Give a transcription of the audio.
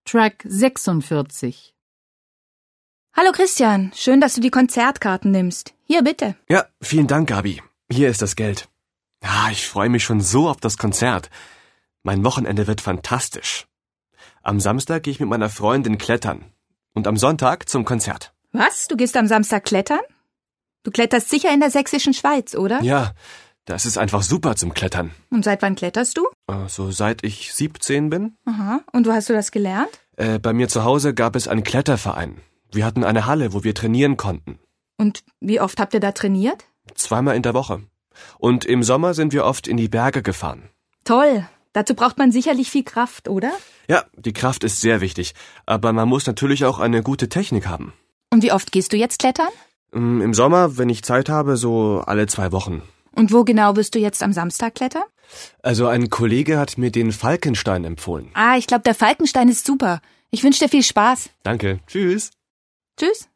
Track 46. Hallo Christian, schön, dass du die Konzertkarten nimmst. Hier, bitte. Ja, vielen Dank, Gabi. Hier ist das Geld. Ja, ich freue mich schon so auf das Konzert. Mein Wochenende wird fantastisch. Am Samstag gehe ich mit meiner Freundin klettern. Und am Sonntag zum Konzert. Was? Du gehst am Samstag klettern? Du kletterst sicher in der sächsischen Schweiz, oder? Ja, das ist einfach super zum Klettern. Und seit wann kletterst du? So seit ich 17 bin. Aha. Und wo hast du das gelernt? Bei mir zu Hause gab es einen Kletterverein. Wir hatten eine Halle, wo wir trainieren konnten. Und wie oft habt ihr da trainiert? 2-mal in der Woche. Und im Sommer sind wir oft in die Berge gefahren. Toll. Dazu braucht man sicherlich viel Kraft, oder? Ja, die Kraft ist sehr wichtig. Aber man muss natürlich auch eine gute Technik haben. Und wie oft gehst du jetzt klettern? Im Sommer, wenn ich Zeit habe, so alle 2 Wochen. Und wo genau wirst du jetzt am Samstag klettern? Also ein Kollege hat mir den Falkenstein empfohlen. Ich glaube, der Falkenstein ist super. Ich wünsche dir viel Spaß. Danke. Tschüss. Tschüss.